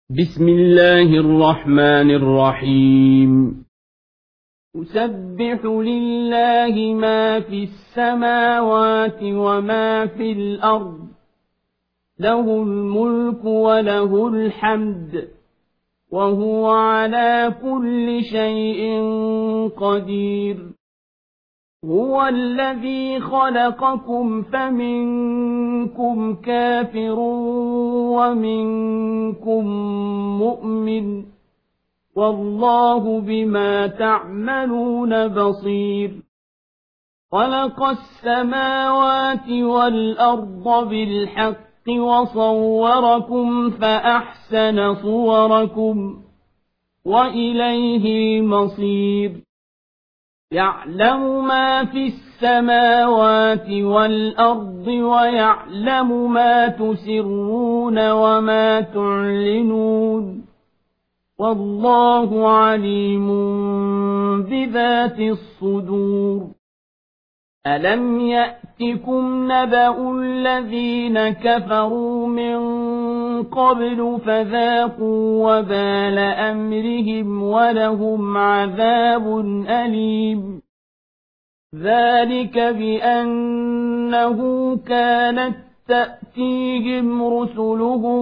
بسم الله الرحمن الرحيم. يسبح لله ما في السماوات وما في الأرض، له الملك وله الحمد، وهو على كل شيء قدير. هو الذي خلقكم فمنكم كافر ومنكم مؤمن، والله بما تعملون بصير. خلق السماوات والأرض بالحق وصوركم فأحسن صوركم، وإليه المصير. يعلم ما في السماوات والأرض ويعلم ما تسرون وما تعلنون، والله عليم بذات الصدور. ألم يأتكم نبأ الذين كفروا من قبل فذاقوا وبال أمرهم ولهم عذاب أليم. ذلك بأنه كانت تأتيهم رسلهم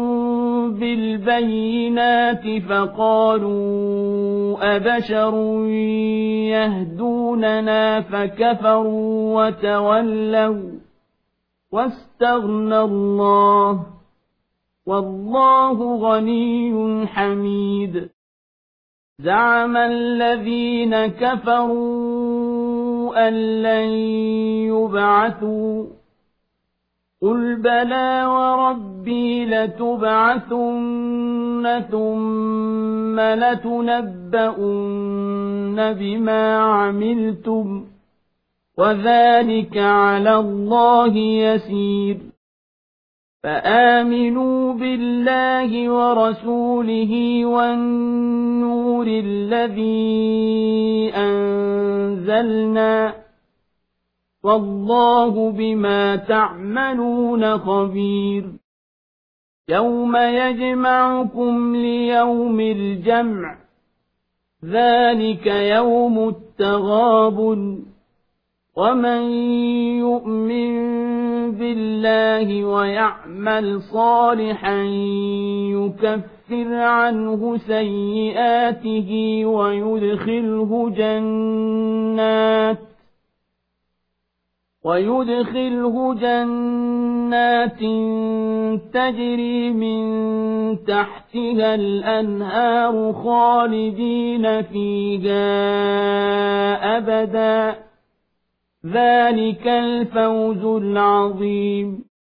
بالبينات فقالوا أبشر يهدوننا فكفروا وتولوا واستغنى الله، والله غني حميد. زعم الذين كفروا أن لن يبعثوا، قل بلى وربي لتبعثن ثم لتنبؤن بما عملتم، وذلك على الله يسير. فآمنوا بالله ورسوله والنور الذي أنزلنا، والله بما تعملون خبير. يوم يجمعكم ليوم الجمع، ذلك يوم التغابن. ومن يؤمن بالله ويعمل صالحا يكفر عنه سيئاته ويدخله جنات تجري من تحتها الأنهار خالدين فيها أبدا، ذلك الفوز العظيم.